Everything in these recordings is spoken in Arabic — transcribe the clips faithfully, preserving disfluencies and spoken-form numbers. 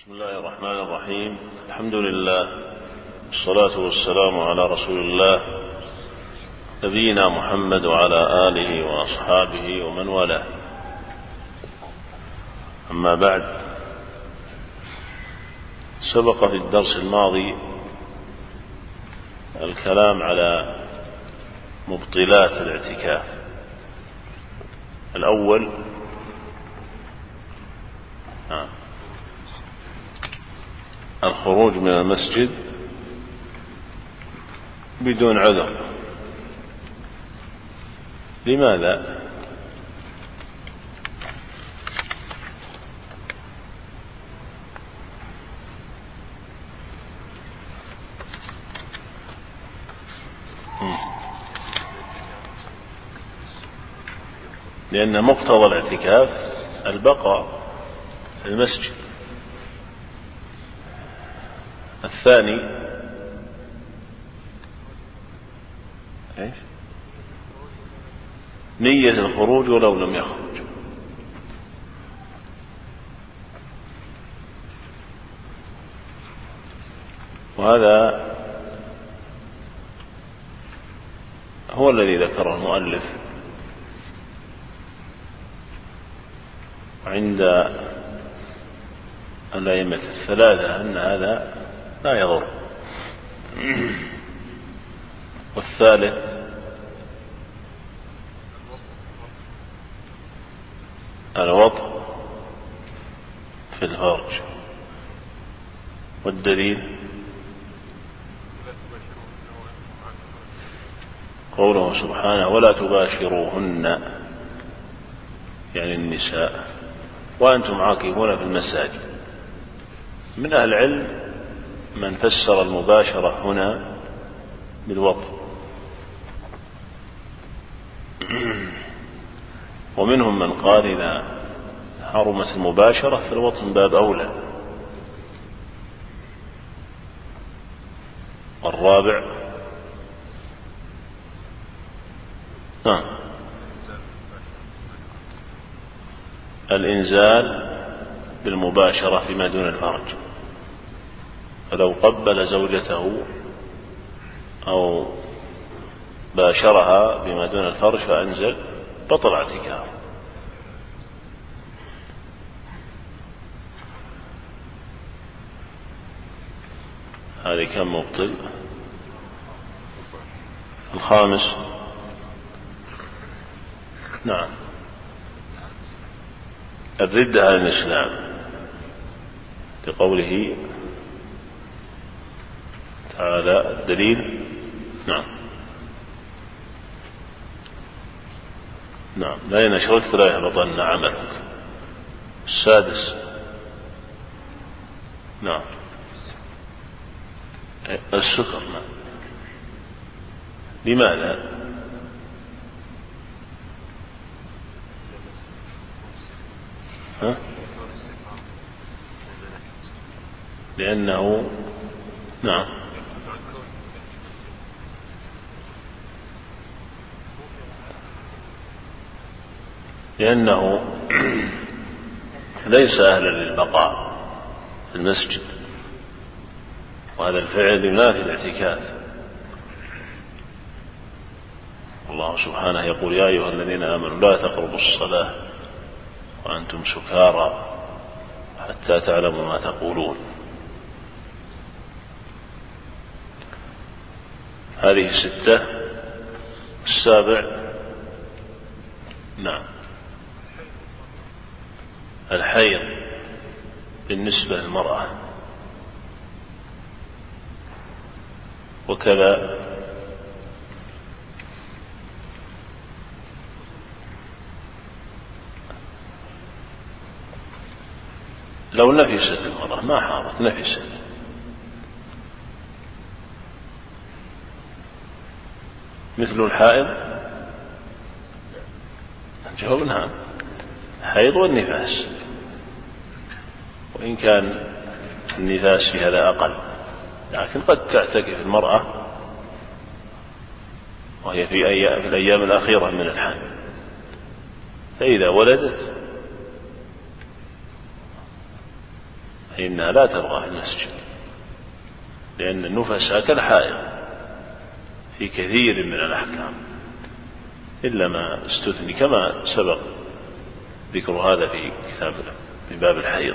بسم الله الرحمن الرحيم. الحمد لله والصلاة والسلام على رسول الله نبينا محمد وعلى آله وأصحابه ومن والاه. أما بعد، سبق في الدرس الماضي الكلام على مبطلات الاعتكاف. الأول آه. الخروج من المسجد بدون عذر. لماذا؟ لأن مقتضى الاعتكاف البقاء في المسجد. الثاني إيش؟ نية الخروج ولو لم يخرج. وهذا هو الذي ذكره المؤلف عند الأئمة الثلاثة أن هذا لا يضر. والثالث الوضع في الفرج. والدليل قوله سبحانه ولا تباشروهن، يعني النساء، وأنتم عاكفون في المساجد. من أهل العلم من فسر المباشرة هنا بالوطء، ومنهم من قال إذا حرمت المباشرة فالوطء من باب أولى. والرابع نعم الإنزال بالمباشرة فيما دون الفرج. فلو قبل زوجته أو باشرها بما دون الفرج فأنزل بطل اعتكاف. هذه كم مبطل؟ الخامس نعم الردة على الإسلام، لقوله تعالى الدليل نعم نعم لئن أشركت لا يحبطن عملك. السادس نعم السكر. نعم لماذا؟ ها؟ لأنه نعم لأنه ليس أهلا للبقاء في المسجد، وهذا الفعل ينافي الاعتكاف. الله سبحانه يقول يا أيها الذين آمنوا لا تقربوا الصلاة وأنتم سكارى حتى تعلموا ما تقولون. هذه ستة. السابع نعم الحيض بالنسبة للمرأة، وكذا لو نفست المرأة ما حاضت نفست مثل الحائض. الجواب نعم حيض والنفاس، وإن كان النفاس في هذا أقل، لكن قد تعتكف المرأة وهي في, أي... في الأيام الأخيرة من الحمل، فإذا ولدت فإنها لا تبقى في المسجد، لأن النفساء كالحائض في كثير من الأحكام إلا ما استثني، كما سبق ذكر هذا في كتاب في باب الحيض.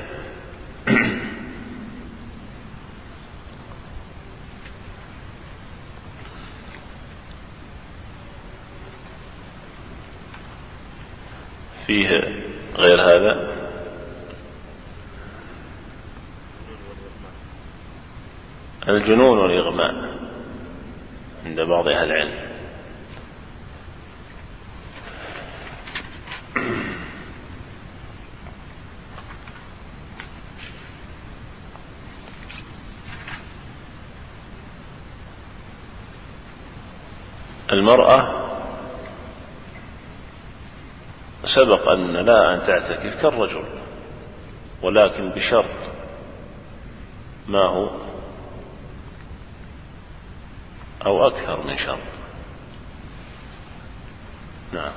فيه غير هذا الجنون والإغماء عند بعض أهل العلم. المرأة سبق أن لا أن تعتكف كالرجل، ولكن بشرط، ما هو أو أكثر من شرط. نعم.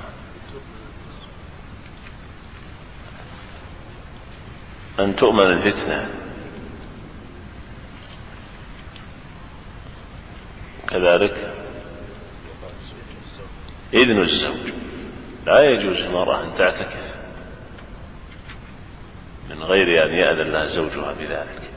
أن تؤمن الفتنة، كذلك إذن الزوج. لا يجوز المرأة أن تعتكف من غير أن يأذن لها زوجها بذلك.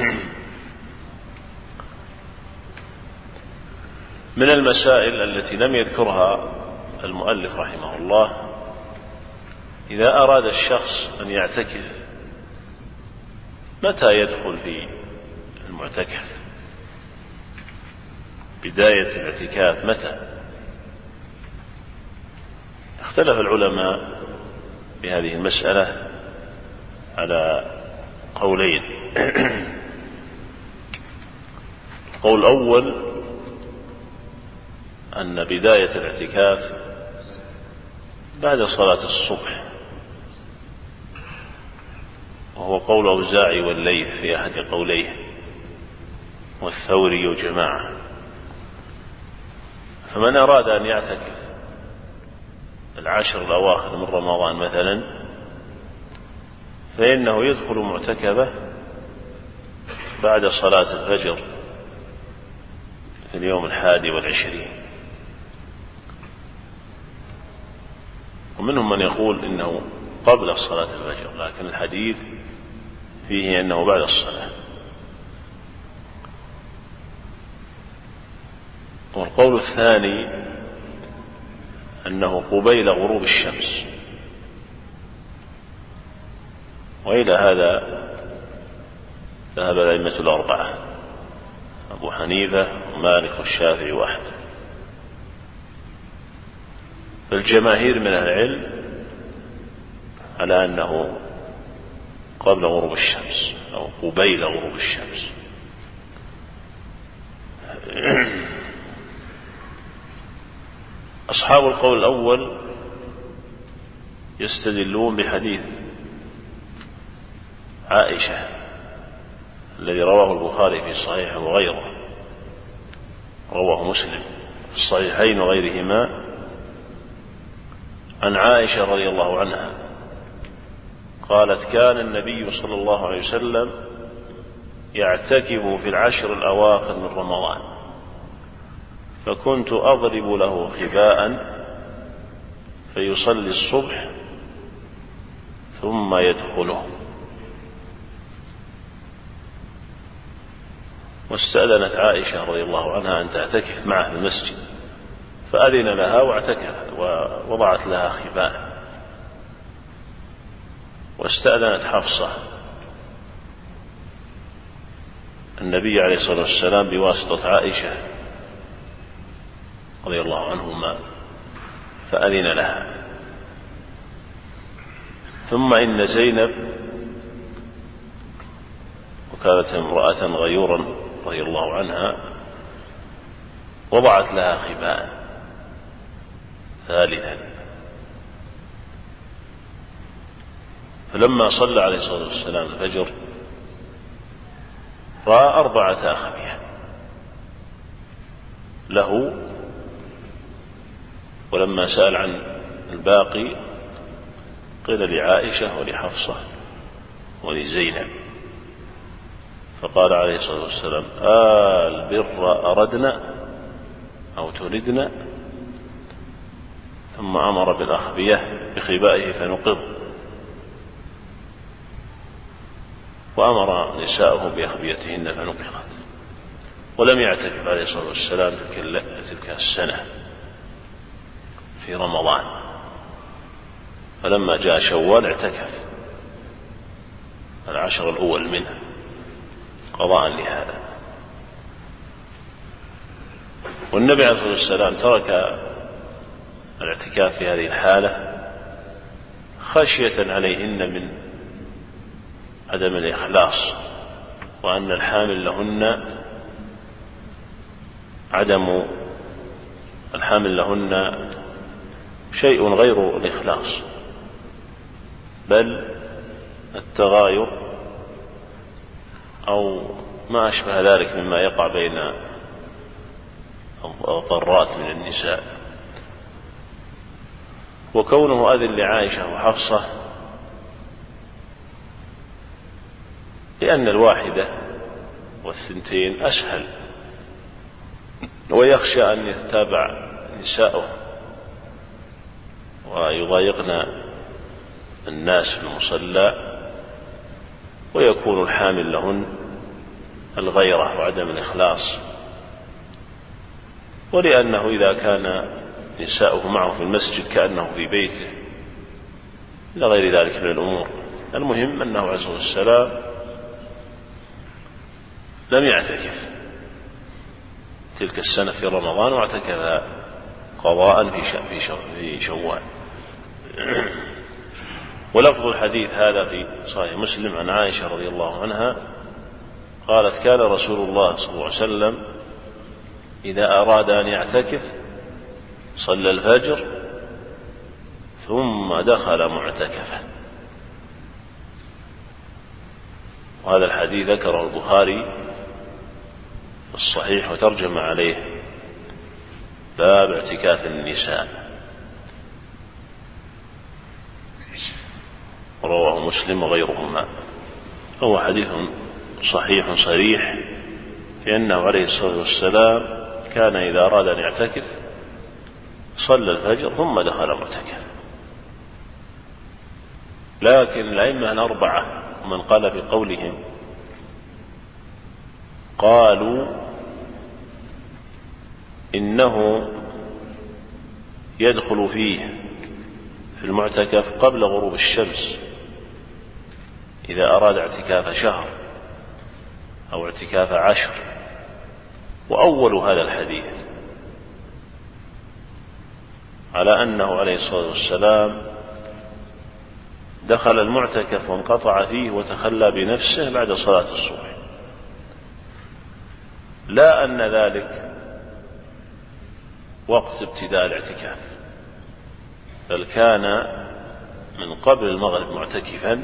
من المسائل التي لم يذكرها المؤلف رحمه الله، إذا أراد الشخص أن يعتكف متى يدخل في المعتكف؟ بداية الاعتكاف متى؟ اختلف العلماء بهذه المسألة على قولين. القول الأول أن بداية الاعتكاف بعد صلاة الصبح، وهو قول أوزاعي والليث في أحد قوليه، والثوري وجماعة. فمن أراد أن يعتكف العشر الأواخر من رمضان مثلا، فإنه يدخل معتكفه بعد صلاة الفجر في اليوم الحادي والعشرين. ومنهم من يقول إنه قبل صلاة الفجر، لكن الحديث فيه أنه بعد الصلاة. والقول الثاني أنه قبيل غروب الشمس، وإلى هذا ذهب الأئمة الأربعة، أبو حنيفة ومالك والشافعي وأحمد. فالجماهير من أهل العلم على أنه قبل غروب الشمس أو قبيل غروب الشمس. أصحاب القول الأول يستدلون بحديث عائشة الذي رواه البخاري في صحيحه وغيره، رواه مسلم في الصحيحين وغيرهما، عن عائشة رضي الله عنها قالت: كان النبي صلى الله عليه وسلم يعتكف في العشر الأواخر من رمضان، فكنت أضرب له خباء فيصلي الصبح ثم يدخله. واستأذنت عائشة رضي الله عنها أن تعتكف معه في المسجد، فأذن لها واعتكف ووضعت لها خباء. واستأذنت حفصة النبي عليه الصلاة والسلام بواسطة عائشة رضي الله عنهما، فأذن لها. ثم إن زينب، وكانت امرأة غيورا رضي الله عنها، وضعت لها خباء ثالثا. فلما صلى عليه الصلاة والسلام الفجر رأى أربعة أخبية له، ولما سأل عن الباقي قيل لعائشة ولحفصة ولزينب. فقال عليه الصلاة والسلام: آل البر أردنا أو تردنا؟ ثم أمر بالأخبية بخبائه فنقض، وأمر نساءه بأخبيتهن فنقضت. ولم يعتكف عليه الصلاة والسلام تلك السنة في رمضان، فلما جاء شوال اعتكف العشر الأول منه قضاء لهذا. والنبي عليه الصلاة والسلام ترك الاعتكاف في هذه الحالة خشية عليهن من عدم الإخلاص، وأن الحامل لهن عدم الحامل لهن شيء غير الإخلاص، بل التغاير أو ما أشبه ذلك مما يقع بين الضرات من النساء. وكونه أذن لعائشة وحفصة لأن الواحدة والثنتين أسهل، ويخشى أن يتابع نساؤه ويضايقن الناس في المصلى، ويكون الحامل لهن الغيرة وعدم الإخلاص. ولأنه إذا كان نساؤه معه في المسجد كأنه في بيته، إلى غير ذلك من الأمور. المهم أنه عليه الصلاة والسلام لم يعتكف تلك السنة في رمضان، واعتكف قضاء في شوال. ولفظ الحديث هذا في صحيح مسلم عن عائشة رضي الله عنها قالت: كان رسول الله صلى الله عليه وسلم إذا أراد أن يعتكف صلى الفجر ثم دخل معتكفا. وهذا الحديث ذكره البخاري في الصحيح وترجم عليه باب اعتكاف النساء، رواه مسلم وغيرهما. هو حديث صحيح صريح في أنه عليه الصلاة والسلام كان إذا أراد أن يعتكف صلى الفجر ثم دخل معتكف. لكن الأئمة الأربعة من قال بقولهم قالوا إنه يدخل فيه في المعتكف قبل غروب الشمس إذا أراد اعتكاف شهر أو اعتكاف عشر. وأول هذا الحديث على أنه عليه الصلاة والسلام دخل المعتكف وانقطع فيه وتخلى بنفسه بعد صلاة الصبح، لا أن ذلك وقت ابتداء الاعتكاف، بل كان من قبل المغرب معتكفا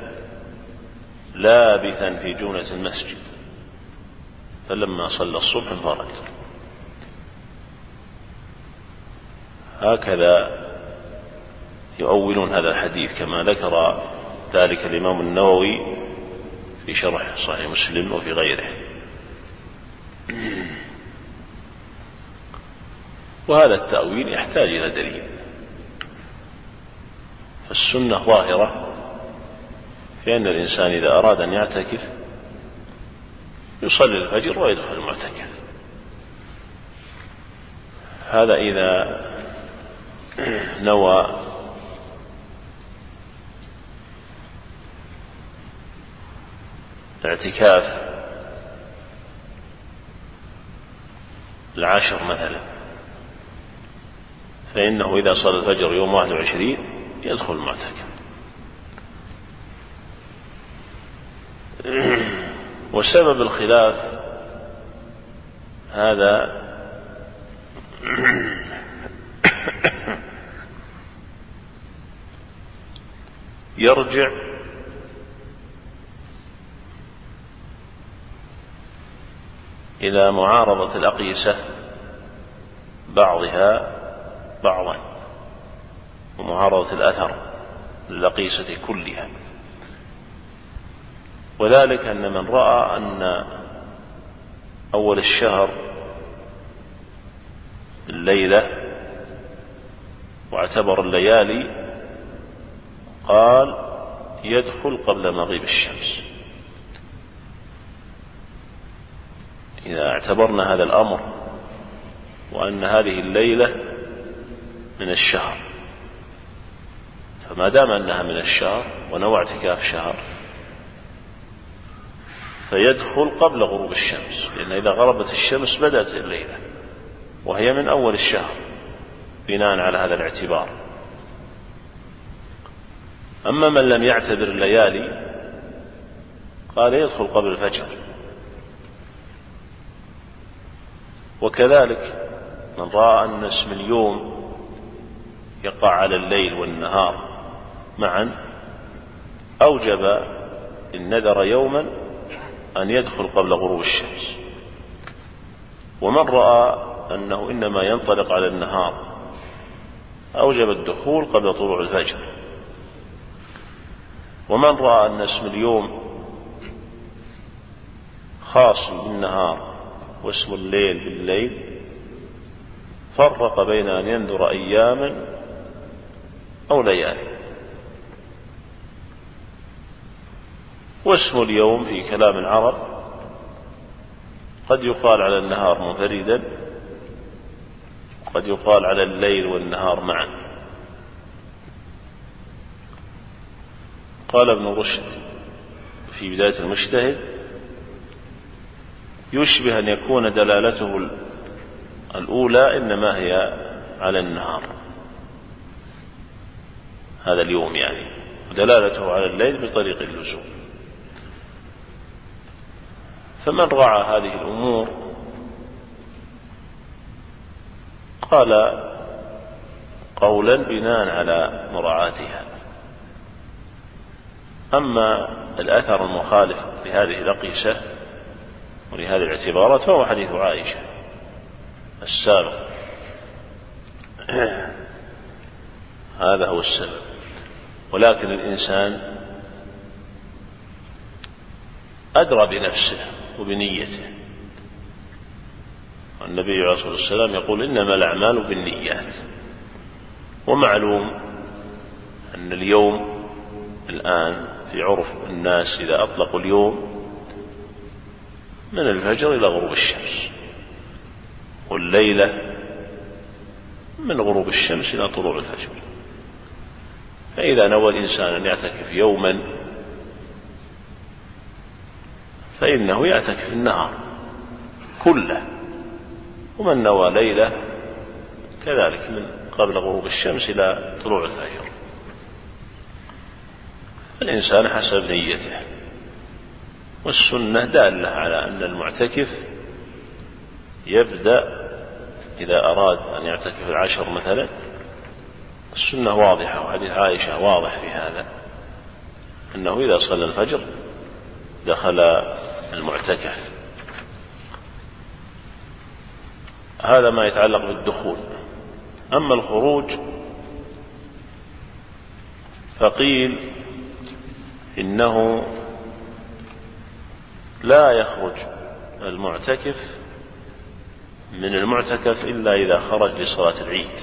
لابثا في جونة المسجد، فلما صلى الصبح انفرد. هكذا يؤولون هذا الحديث كما ذكر ذلك الإمام النووي في شرح صحيح مسلم وفي غيره. وهذا التأويل يحتاج إلى دليل، فالسنة ظاهرة في أن الإنسان إذا أراد أن يعتكف يصلي الفجر ويدخل المعتكف. هذا إذا نوى اعتكاف العشر مثلا، فإنه إذا صلى الفجر يوم واحد وعشرين يدخل المعتكف. وسبب الخلاف هذا يرجع إلى معارضة الأقيسة بعضها بعضا، ومعارضة الأثر للأقيسة كلها. وذلك أن من رأى أن أول الشهر الليلة واعتبر الليالي قال يدخل قبل مغيب الشمس. إذا اعتبرنا هذا الأمر وأن هذه الليلة من الشهر، فما دام أنها من الشهر ونوع اعتكاف شهر فيدخل قبل غروب الشمس، لأن إذا غربت الشمس بدأت الليلة وهي من أول الشهر بناء على هذا الاعتبار. أما من لم يعتبر الليالي قال يدخل قبل الفجر. وكذلك من رأى أن اسم اليوم يقع على الليل والنهار معا أوجب إن نذر يوما أن يدخل قبل غروب الشمس. ومن رأى أنه إنما ينطلق على النهار أوجب الدخول قبل طلوع الفجر. ومن رأى أن اسم اليوم خاص بالنهار واسم الليل بالليل فرق بين أن ينذر أياما أو ليالي. واسم اليوم في كلام العرب قد يقال على النهار منفردا، قد يقال على الليل والنهار معا. قال ابن رشد في بداية المجتهد يشبه أن يكون دلالته الأولى إنما هي على النهار، هذا اليوم يعني، ودلالته على الليل بطريق اللزوم. فمن رعى هذه الأمور قال قولا بناء على مراعاتها. أما الأثر المخالف لهذه الأقيسة ولهذه الاعتبارات فهو حديث عائشة السابق، هذا هو السبب. ولكن الإنسان أدرى بنفسه وبنيته، النبي عليه الصلاة والسلام يقول إنما الأعمال بالنيات. ومعلوم أن اليوم الآن في عرف الناس إذا أطلقوا اليوم من الفجر إلى غروب الشمس، والليلة من غروب الشمس إلى طلوع الفجر. فإذا نوى الإنسان أن يعتكف يوما فإنه يعتكف النهار كله، ومن نوى ليلة كذلك من قبل غروب الشمس إلى طلوع الفجر. الإنسان حسب نيته. والسنة دالة على أن المعتكف يبدأ إذا أراد أن يعتكف العشر مثلا، السنة واضحة، وحديث عائشة واضح في هذا، أنه إذا صلى الفجر دخل المعتكف. هذا ما يتعلق بالدخول. أما الخروج فقيل إنه لا يخرج المعتكف من المعتكف إلا إذا خرج لصلاة العيد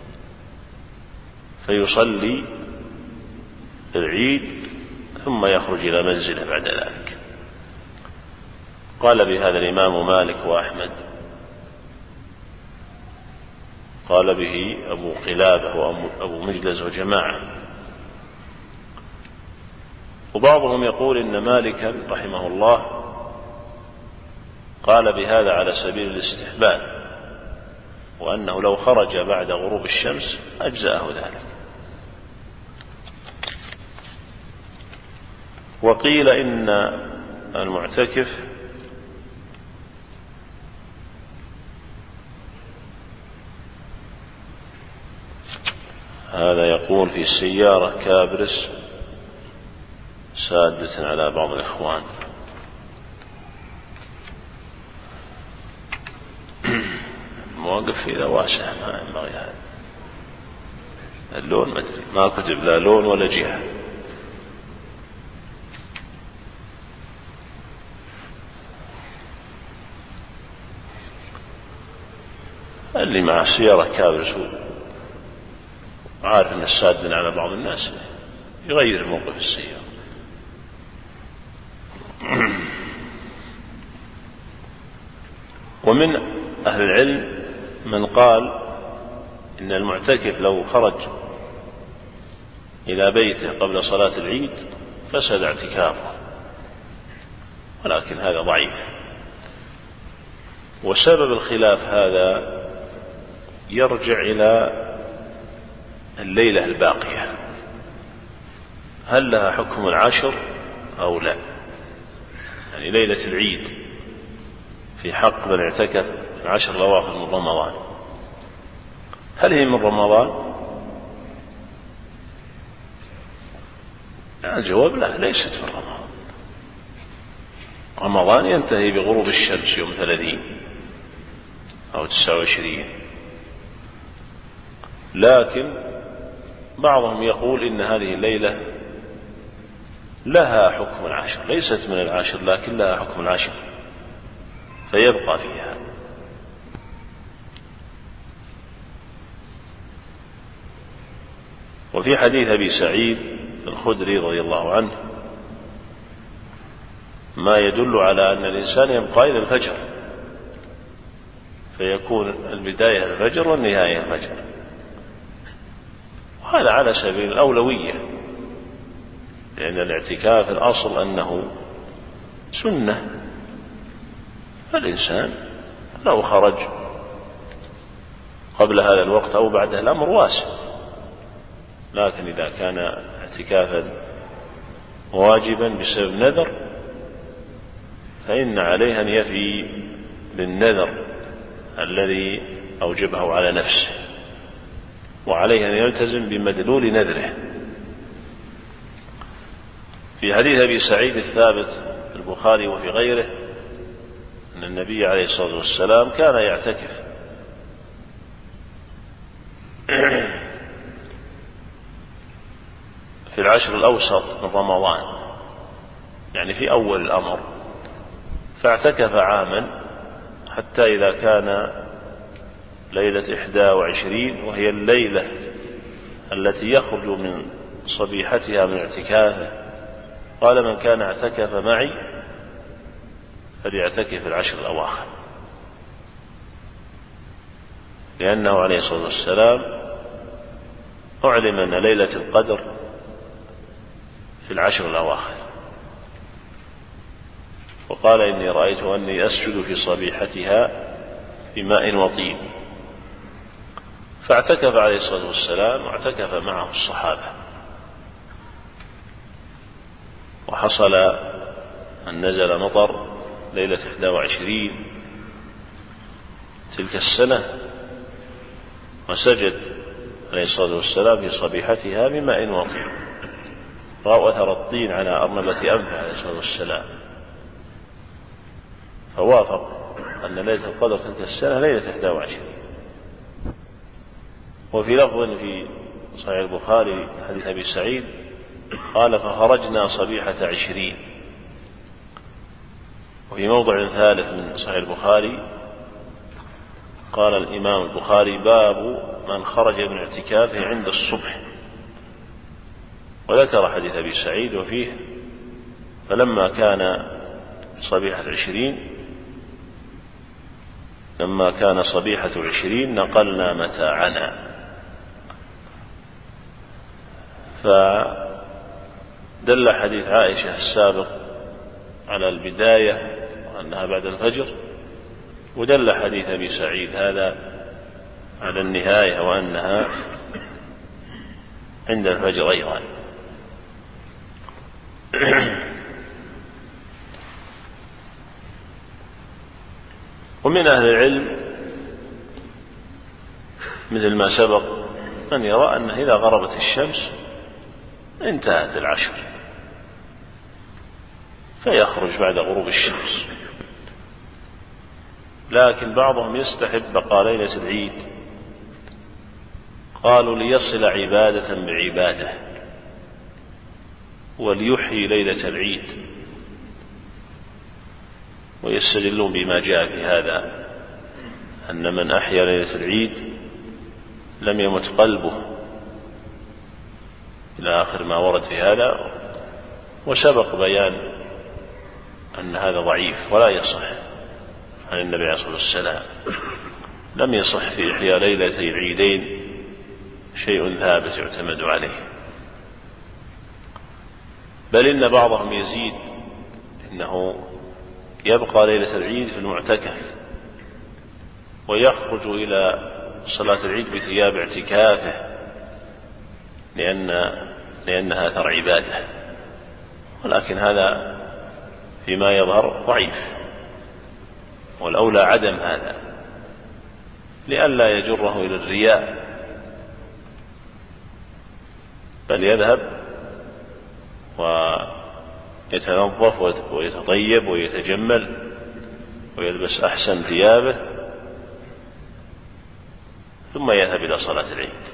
فيصلي العيد ثم يخرج إلى منزله بعد ذلك. قال بهذا الإمام مالك وأحمد، قال به أبو قلابة وأبو مجلز وجماعة. وبعضهم يقول إن مالكا رحمه الله قال بهذا على سبيل الاستحباب، وأنه لو خرج بعد غروب الشمس أجزأه ذلك. وقيل إن المعتكف هذا يقول في السيارة كابرس سادة على بعض الإخوان. المواقف إذا واسع ما ينبغي هذا اللون، ما أدري ما كتب لا لون ولا جهة. اللي مع السيارة كابرس وعارف أن الساد على بعض الناس يغير موقف السيارة. ومن أهل العلم من قال إن المعتكف لو خرج إلى بيته قبل صلاة العيد فسد اعتكافه، ولكن هذا ضعيف. وسبب الخلاف هذا يرجع إلى الليلة الباقية، هل لها حكم العشر أو لا؟ يعني ليلة العيد في حق من اعتكف العشر الأواخر من رمضان، هل هي من رمضان؟ الجواب لا، ليست من رمضان. رمضان ينتهي بغروب الشمس يوم ثلاثين أو تسعة وعشرين، لكن بعضهم يقول إن هذه الليلة لها حكم العشر، ليست من العشر لكن لها حكم العشر فيبقى فيها. وفي حديث أبي سعيد الخدري رضي الله عنه ما يدل على أن الإنسان يبقى إلى الفجر، فيكون البداية الفجر والنهاية الفجر، وهذا على سبيل الأولوية، لأن الاعتكاف الأصل أنه سنة، فالإنسان لو خرج قبل هذا الوقت أو بعده الأمر واسع، لكن إذا كان اعتكافا واجبا بسبب نذر فإن عليه أن يفي بالنذر الذي أوجبه على نفسه، وعليه أن يلتزم بمدلول نذره. في حديث أبي سعيد الثابت في البخاري وفي غيره أن النبي عليه الصلاة والسلام كان يعتكف في العشر الأوسط من رمضان، يعني في أول الأمر، فاعتكف عاما حتى إذا كان ليلة إحدى وعشرين وهي الليلة التي يخرج من صبيحتها من اعتكافه، قال من كان اعتكف معي فليعتكف العشر الأواخر، لأنه عليه الصلاة والسلام أعلم أن ليلة القدر في العشر الأواخر، وقال إني رأيت أني أسجد في صبيحتها بماء وطين، فاعتكف عليه الصلاة والسلام واعتكف معه الصحابة، وحصل أن نزل مطر ليلة إحدى وعشرين تلك السنة، وسجد عليه الصلاة والسلام في صبيحتها بماء وطين، رأوا أثر الطين على أرنبة أنفه عليه الصلاة والسلام، فوافق أن ليلة القدر تلك السنة ليلة إحدى وعشرين. وفي لفظ في صحيح البخاري حديث أبي سعيد قال فخرجنا صبيحة عشرين. وفي موضع ثالث من صحيح البخاري قال الإمام البخاري باب من خرج من اعتكافه عند الصبح، وذكر حديث أبي سعيد وفيه فلما كان صبيحة عشرين لما كان صبيحة عشرين نقلنا متاعنا. فدل حديث عائشة السابق على البداية وأنها بعد الفجر، ودل حديث أبي سعيد هذا على النهاية وأنها عند الفجر أيضا. ومن أهل العلم مثل ما سبق من يرى أنه إذا غربت الشمس انتهت العشر فيخرج بعد غروب الشمس، لكن بعضهم يستحب بقاء ليلة العيد، قالوا ليصل عبادة بعبادة وليحيي ليلة العيد، ويستدلون بما جاء في هذا أن من أحيا ليلة العيد لم يمت قلبه إلى آخر ما ورد في هذا. وسبق بيان أن هذا ضعيف ولا يصح عن النبي عليه الصلاة والسلام. لم يصح في إحياء ليلة العيدين شيء ثابت يعتمد عليه، بل إن بعضهم يزيد إنه يبقى ليلة العيد في المعتكف ويخرج إلى صلاة العيد بثياب اعتكافه لأن لأنها أثر عبادة، ولكن هذا فيما يظهر ضعيف، والأولى عدم هذا لئلا يجره إلى الرياء، بل يذهب ويتنظف ويتطيب ويتجمل ويلبس أحسن ثيابه ثم يذهب إلى صلاة العيد.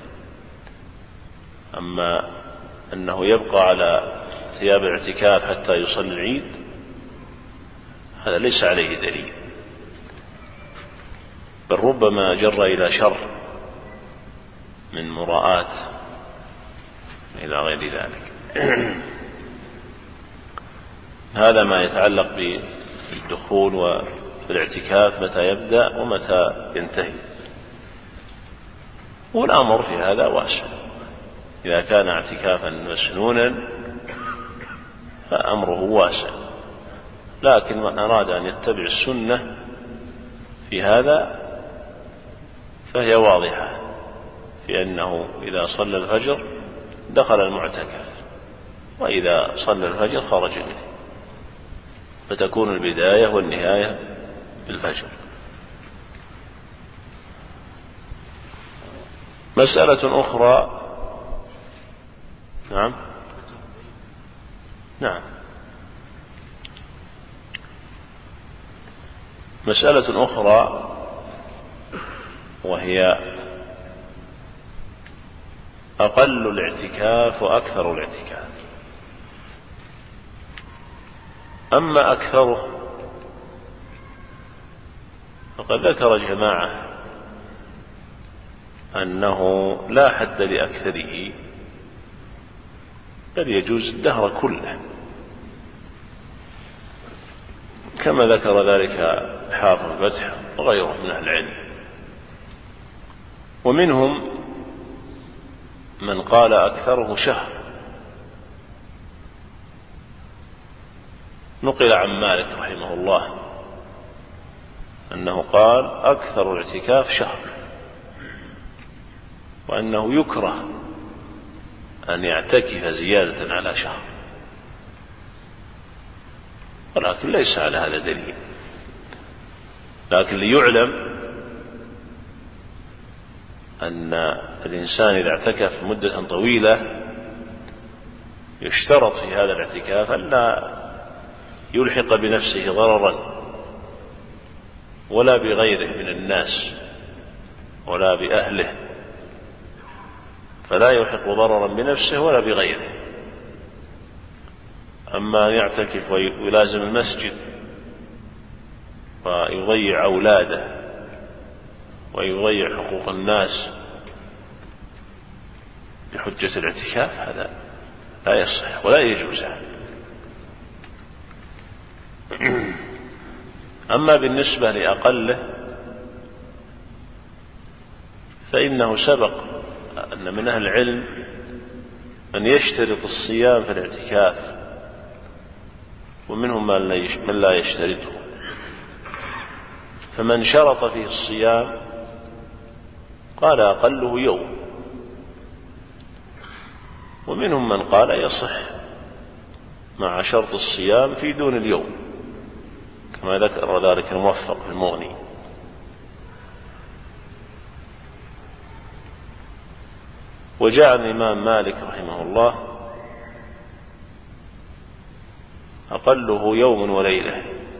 أما أنه يبقى على ثياب الاعتكاف حتى يصلي العيد هذا ليس عليه دليل، بل ربما جر إلى شر من مراءات إلى غير ذلك. هذا ما يتعلق بالدخول والاعتكاف، متى يبدأ ومتى ينتهي. والأمر في هذا واسع، إذا كان اعتكافا مسنونا فأمره واسع، لكن من أراد أن يتبع السنة في هذا فهي واضحة في أنه إذا صلى الفجر دخل المعتكف، وإذا صلى الفجر خرج منه، فتكون البداية والنهاية بالفجر. مسألة أخرى. نعم نعم مسألة أخرى وهي أقل الاعتكاف وأكثر الاعتكاف. أما أكثره فقد ذكر جماعة أنه لا حد لأكثره، بل يجوز الدهر كله، كما ذكر ذلك حافظ الفتح وغيره من أهل العلم. ومنهم من قال أكثره شهر، نقل عن مالك رحمه الله أنه قال أكثر الاعتكاف شهر، وأنه يكره أن يعتكف زيادة على شهر، ولكن ليس على هذا دليل. لكن ليعلم أن الإنسان إذا اعتكف مدة طويلة يشترط في هذا الاعتكاف أن لا يلحق بنفسه ضررا ولا بغيره من الناس ولا بأهله، فلا يلحق ضررا بنفسه ولا بغيره. أما يعتكف ويلازم المسجد ويضيع أولاده ويضيع حقوق الناس بحجة الاعتكاف هذا لا يصح ولا يجوز. أما بالنسبة لأقله فإنه سبق أن من أهل العلم من يشترط الصيام في الاعتكاف، ومنهم من لا يشترطه. فمن شرط فيه الصيام قال أقله يوم، ومنهم من قال يصح مع شرط الصيام في دون اليوم، كما ذكر ذلك الموفق في المغني. وجاء الإمام مالك رحمه الله أقله يوم وليلة،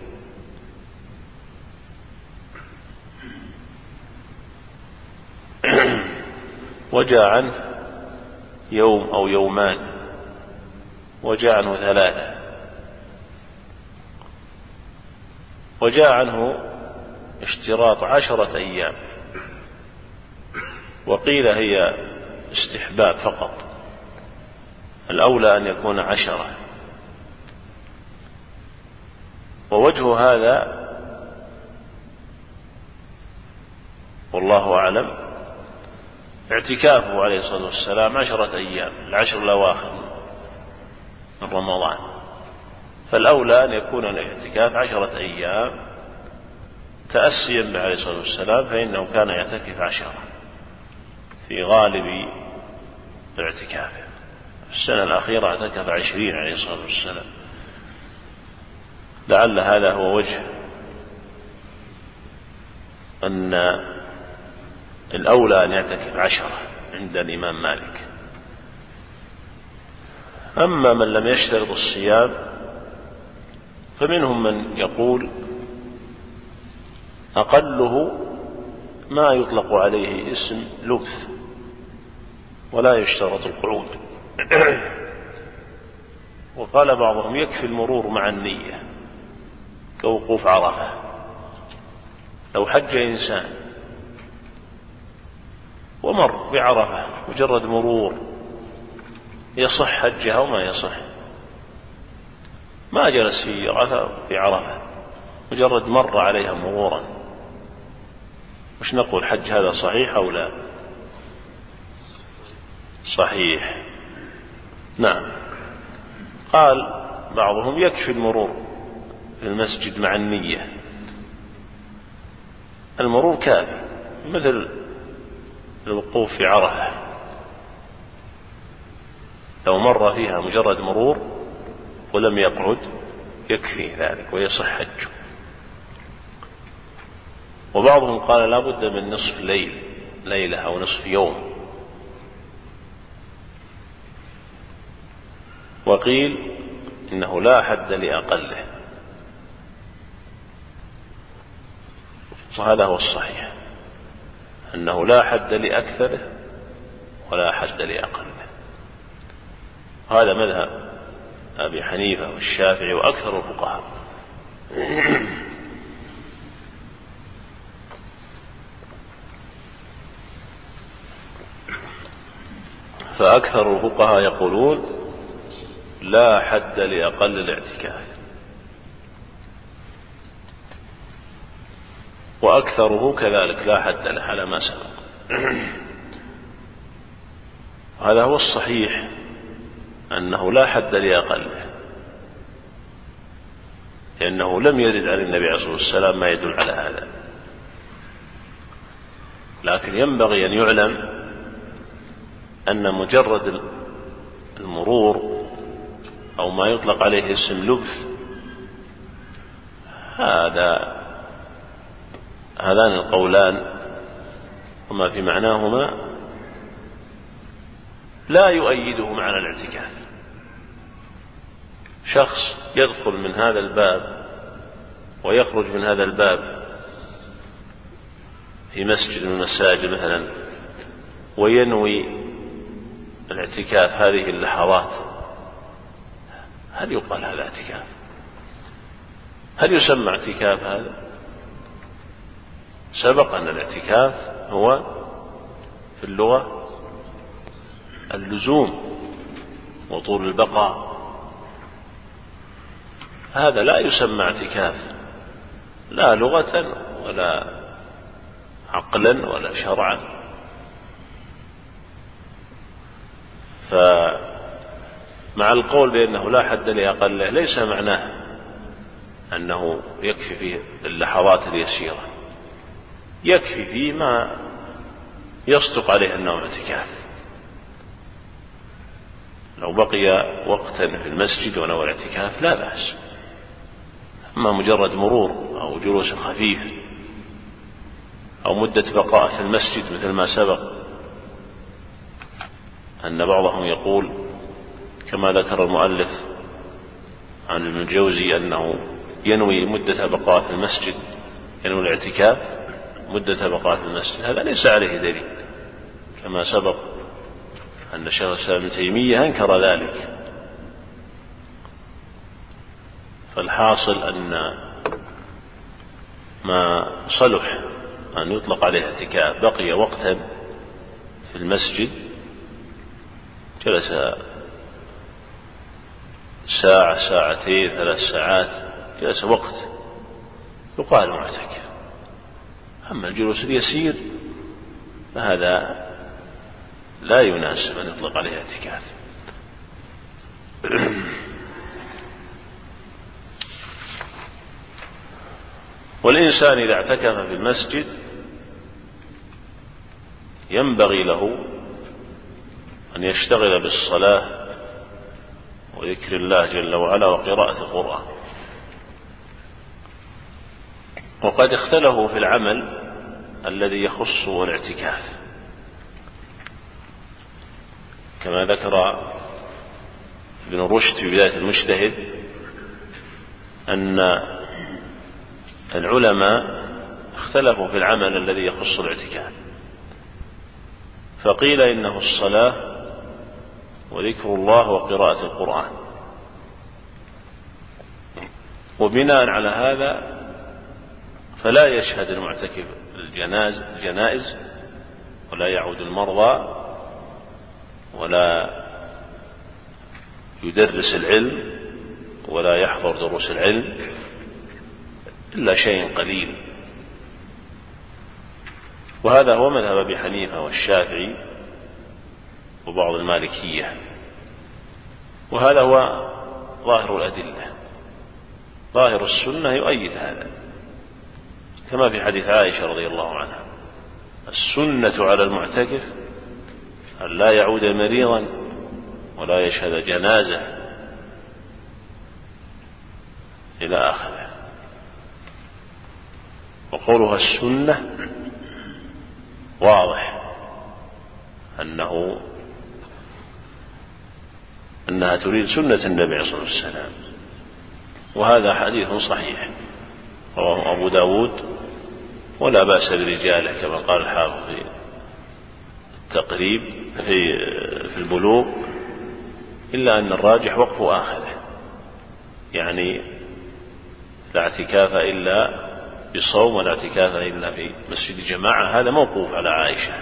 وجاء عنه يوم أو يومان، وجاء عنه ثلاثة، وجاء عنه اشتراط عشرة أيام، وقيل هي استحباب فقط، الأولى أن يكون عشرة. ووجه هذا والله أعلم اعتكافه عليه الصلاة والسلام عشرة أيام، العشر الأواخر من رمضان، فالأولى أن يكون الاعتكاف عشرة أيام تأسيا به عليه الصلاة والسلام، فإنه كان يعتكف عشرة في غالب اعتكافه. السنة الأخيرة اعتكف عشرين عليه الصلاة والسلام، لعل هذا هو وجه أن الأولى أن يعتكف عشرة عند الإمام مالك. أما من لم يشترط الصيام فمنهم من يقول أقله ما يطلق عليه اسم لبث ولا يشترط القعود. وقال بعضهم يكفي المرور مع النية كوقوف عرفة. لو حج إنسان ومر بعرفة مجرد مرور يصح حجها وما يصح، ما جلس في عرفة في عرفة مجرد مر عليها مرورا، مش نقول حج هذا صحيح أو لا؟ صحيح. نعم. قال بعضهم يكفي المرور في المسجد مع النية، المرور كافي، مثل الوقوف في عرفة لو مر فيها مجرد مرور ولم يقعد يكفي ذلك ويصح حجه. وبعضهم قال لا بد من نصف ليل ليلة أو نصف يوم. وقيل إنه لا حد لأقله، وهذا هو الصحيح، أنه لا حد لأكثره ولا حد لأقله. هذا مذهب أبي حنيفة والشافعي وأكثر الفقهاء. فأكثر الفقهاء يقولون لا حد لأقل الاعتكاف، وأكثره كذلك لا حد له على ما سبق. هذا هو الصحيح، أنه لا حد لأقله، لأنه لم يرد عن النبي عليه الصلاة والسلام ما يدل على هذا. لكن ينبغي أن يعلم أن مجرد المرور أو ما يطلق عليه اسم لبث هذا هذان القولان وما في معناهما لا يؤيده معنى الاعتكاف. شخص يدخل من هذا الباب ويخرج من هذا الباب في مسجد من المساجد مثلا وينوي الاعتكاف هذه اللحظات، هل يقال هذا اعتكاف؟ هل يسمى اعتكاف هذا؟ سبق أن الاعتكاف هو في اللغة اللزوم وطول البقاء، هذا لا يسمى اعتكاف لا لغة ولا عقلا ولا شرعا. فمع القول بأنه لا حد لأقله ليس معناه أنه يكفي فيه اللحظات اليسيرة، يكفي فيه ما يصدق عليه أنه اعتكاف. لو بقي وقتا في المسجد ونوى الاعتكاف لا بأس، أما مجرد مرور أو جلوس خفيف أو مدة بقاء في المسجد مثل ما سبق أن بعضهم يقول كما ذكر المؤلف عن ابن الجوزي أنه ينوي مدة بقاء في المسجد، ينوي الاعتكاف مدة بقاء في المسجد، هذا ليس عليه دليل، كما سبق أن شيخ الإسلام ابن تيمية أنكر ذلك. فالحاصل أن ما صلح أن يطلق عليه اعتكاف بقي وقتا في المسجد، جلس ساعة ساعتين ثلاث ساعات، جلس وقت، يقال معتكف. أما الجلوس اليسير فهذا لا يناسب أن يطلق عليه اعتكاف. والإنسان إذا اعتكف في المسجد ينبغي له أن يشتغل بالصلاة وذكر الله جل وعلا وقراءة القرآن. وقد اختلفوا في العمل الذي يخصه الاعتكاف، كما ذكر ابن رشد في بداية المجتهد أن العلماء اختلفوا في العمل الذي يخص الاعتكاف، فقيل إنه الصلاة وذكر الله وقراءة القرآن. وبناء على هذا فلا يشهد المعتكف الجنائز ولا يعود المرضى ولا يدرس العلم ولا يحضر دروس العلم إلا شيء قليل. وهذا هو مذهب أبي حنيفة والشافعي وبعض المالكية، وهذا هو ظاهر الأدلة. ظاهر السنة يؤيد هذا، كما في حديث عائشة رضي الله عنها: السنة على المعتكف أن لا يعود مريضا ولا يشهد جنازة إلى آخره. وقولها السنة واضح أنه أنها تريد سنة النبي صلى الله عليه وسلم، وهذا حديث صحيح رواه أبو داود ولا بأس برجاله كما قال الحافظ في التقريب في في البلوغ، إلا أن الراجح وقف آخره، يعني لا اعتكاف إلا بصوم ولا اعتكاف إلا في مسجد جماعة. هذا موقوف على عائشة.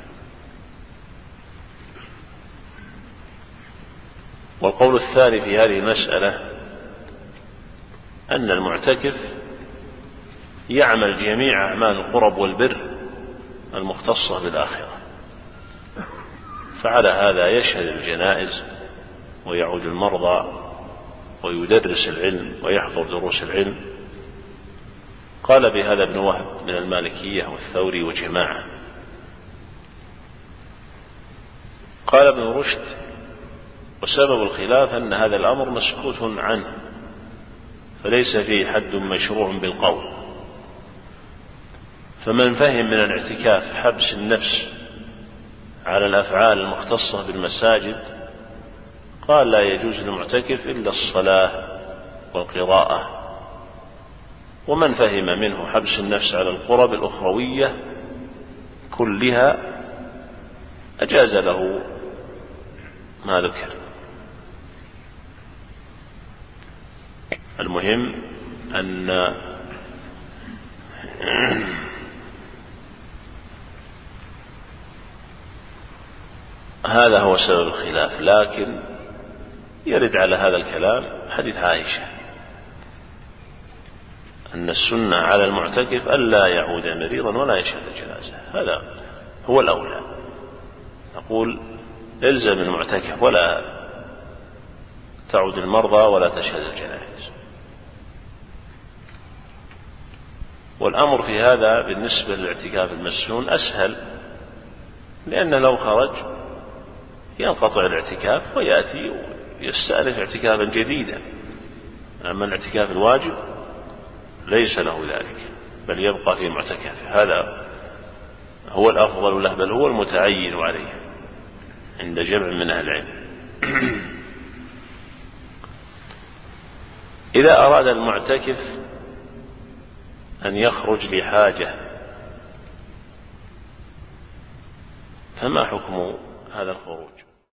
والقول الثاني في هذه المسألة أن المعتكف يعمل جميع أعمال القرب والبر المختصة بالآخرة، فعلى هذا يشهد الجنائز ويعود المرضى ويدرس العلم ويحضر دروس العلم. قال بهذا ابن وهب من المالكية والثوري وجماعة. قال ابن رشد: وسبب الخلاف أن هذا الأمر مسكوت عنه، فليس فيه حد مشروع بالقول، فمن فهم من الاعتكاف حبس النفس على الأفعال المختصة بالمساجد قال لا يجوز للمعتكف إلا الصلاة والقراءة، ومن فهم منه حبس النفس على القرب الأخروية كلها أجاز له ما ذكر. المهم أن هذا هو سبب الخلاف، لكن يرد على هذا الكلام حديث عائشة أن السنة على المعتكف ألا يعود مريضا ولا يشهد جنازة. هذا هو الأولى. نقول الزم المعتكف ولا تعود المرضى ولا تشهد الجنائز. والأمر في هذا بالنسبة للاعتكاف المسنون أسهل، لأن لو خرج ينقطع الاعتكاف ويأتي ويستأنف اعتكافا جديدا. أما الاعتكاف الواجب ليس له ذلك، بل يبقى في معتكفه. هذا هو الأفضل له، بل هو المتعين عليه عند جمع من أهل العلم. إذا أراد المعتكف أن يخرج لحاجة فما حكم هذا الخروج؟